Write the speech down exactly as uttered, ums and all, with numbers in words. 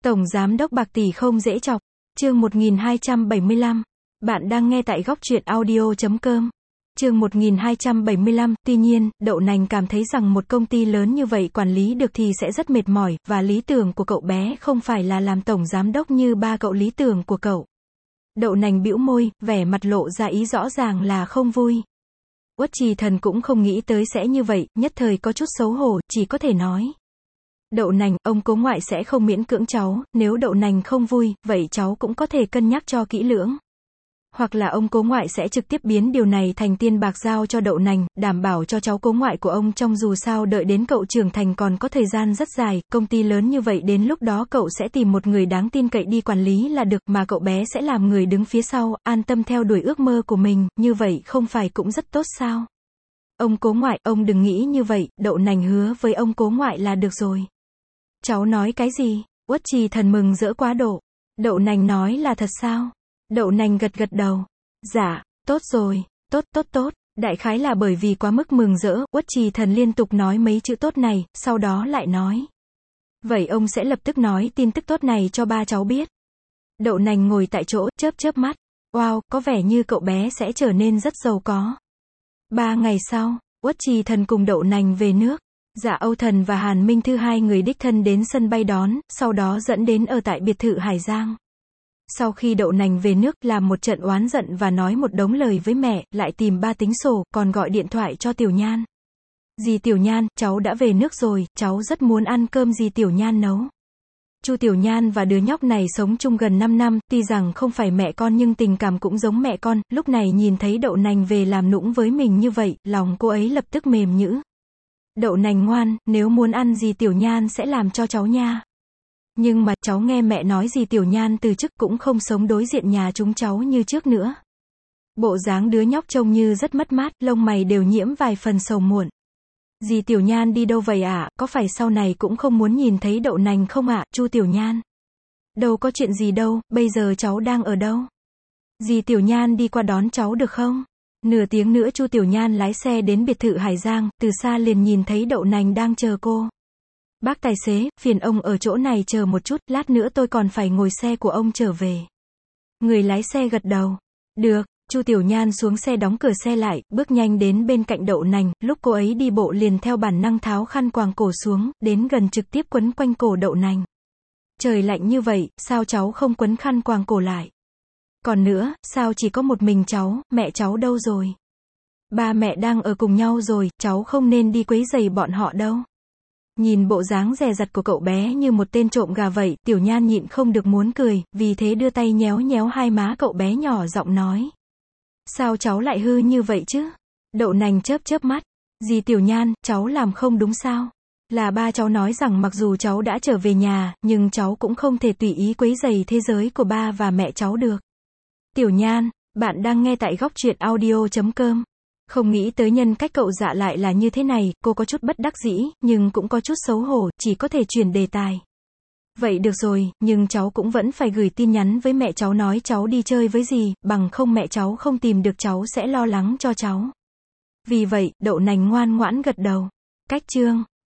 Tổng Giám đốc bạc tỷ không dễ chọc. Chương một nghìn hai trăm bảy mươi lăm. Bạn đang nghe tại góc truyện audio chấm com. Chương một nghìn hai trăm bảy mươi lăm, tuy nhiên, Đậu Nành cảm thấy rằng một công ty lớn như vậy quản lý được thì sẽ rất mệt mỏi, và lý tưởng của cậu bé không phải là làm tổng giám đốc như ba cậu lý tưởng của cậu. Đậu Nành bĩu môi, vẻ mặt lộ ra ý rõ ràng là không vui. Uất Trì Thần cũng không nghĩ tới sẽ như vậy, nhất thời có chút xấu hổ, chỉ có thể nói. Đậu Nành, ông cố ngoại sẽ không miễn cưỡng cháu, nếu Đậu Nành không vui, vậy cháu cũng có thể cân nhắc cho kỹ lưỡng. Hoặc là ông cố ngoại sẽ trực tiếp biến điều này thành tiền bạc giao cho Đậu Nành, đảm bảo cho cháu cố ngoại của ông trong dù sao đợi đến cậu trưởng thành còn có thời gian rất dài, công ty lớn như vậy đến lúc đó cậu sẽ tìm một người đáng tin cậy đi quản lý là được, mà cậu bé sẽ làm người đứng phía sau, an tâm theo đuổi ước mơ của mình, như vậy không phải cũng rất tốt sao? Ông cố ngoại, ông đừng nghĩ như vậy, Đậu Nành hứa với ông cố ngoại là được rồi. Cháu nói cái gì? Uất Trì Thần mừng rỡ quá độ. Đậu Nành nói là thật sao? Đậu Nành gật gật đầu. Dạ, tốt rồi, tốt tốt tốt. Đại khái là bởi vì quá mức mừng rỡ, Uất Trì Thần liên tục nói mấy chữ tốt này, sau đó lại nói. Vậy ông sẽ lập tức nói tin tức tốt này cho ba cháu biết. Đậu Nành ngồi tại chỗ, chớp chớp mắt. Wow, có vẻ như cậu bé sẽ trở nên rất giàu có. Ba ngày sau, Uất Trì Thần cùng Đậu Nành về nước. Dạ Âu Thần và Hàn Minh Thư hai người đích thân đến sân bay đón, sau đó dẫn đến ở tại biệt thự Hải Giang. Sau khi Đậu Nành về nước, làm một trận oán giận và nói một đống lời với mẹ, lại tìm ba tính sổ, còn gọi điện thoại cho Tiểu Nhan. Dì Tiểu Nhan, cháu đã về nước rồi, cháu rất muốn ăn cơm dì Tiểu Nhan nấu. Chu Tiểu Nhan và đứa nhóc này sống chung gần năm năm, tuy rằng không phải mẹ con nhưng tình cảm cũng giống mẹ con, lúc này nhìn thấy Đậu Nành về làm nũng với mình như vậy, lòng cô ấy lập tức mềm nhũn. Đậu Nành ngoan, nếu muốn ăn gì Tiểu Nhan sẽ làm cho cháu nha. Nhưng mà, cháu nghe mẹ nói gì Tiểu Nhan từ chức cũng không sống đối diện nhà chúng cháu như trước nữa. Bộ dáng đứa nhóc trông như rất mất mát, lông mày đều nhiễm vài phần sầu muộn. Dì Tiểu Nhan đi đâu vậy ạ, à? Có phải sau này cũng không muốn nhìn thấy Đậu Nành không ạ, à? Chu Tiểu Nhan. Đâu có chuyện gì đâu, bây giờ cháu đang ở đâu? Dì Tiểu Nhan đi qua đón cháu được không? Nửa tiếng nữa Chu Tiểu Nhan lái xe đến biệt thự Hải Giang, từ xa liền nhìn thấy Đậu Nành đang chờ cô. Bác tài xế, phiền ông ở chỗ này chờ một chút, lát nữa tôi còn phải ngồi xe của ông trở về. Người lái xe gật đầu. Được, Chu Tiểu Nhan xuống xe đóng cửa xe lại, bước nhanh đến bên cạnh Đậu Nành, lúc cô ấy đi bộ liền theo bản năng tháo khăn quàng cổ xuống, đến gần trực tiếp quấn quanh cổ Đậu Nành. Trời lạnh như vậy, sao cháu không quấn khăn quàng cổ lại? Còn nữa, sao chỉ có một mình cháu, mẹ cháu đâu rồi? Ba mẹ đang ở cùng nhau rồi, cháu không nên đi quấy rầy bọn họ đâu. Nhìn bộ dáng dè dặt của cậu bé như một tên trộm gà vậy, Tiểu Nhan nhịn không được muốn cười, vì thế đưa tay nhéo nhéo hai má cậu bé nhỏ giọng nói. Sao cháu lại hư như vậy chứ? Đậu Nành chớp chớp mắt. Dì Tiểu Nhan, cháu làm không đúng sao? Là ba cháu nói rằng mặc dù cháu đã trở về nhà, nhưng cháu cũng không thể tùy ý quấy rầy thế giới của ba và mẹ cháu được. Tiểu Nhan, bạn đang nghe tại góc truyện audio chấm com. Không nghĩ tới nhân cách cậu Dạ lại là như thế này, cô có chút bất đắc dĩ, nhưng cũng có chút xấu hổ, chỉ có thể chuyển đề tài. Vậy được rồi, nhưng cháu cũng vẫn phải gửi tin nhắn với mẹ cháu nói cháu đi chơi với dì, bằng không mẹ cháu không tìm được cháu sẽ lo lắng cho cháu. Vì vậy, Đậu Nành ngoan ngoãn gật đầu. Cách chương.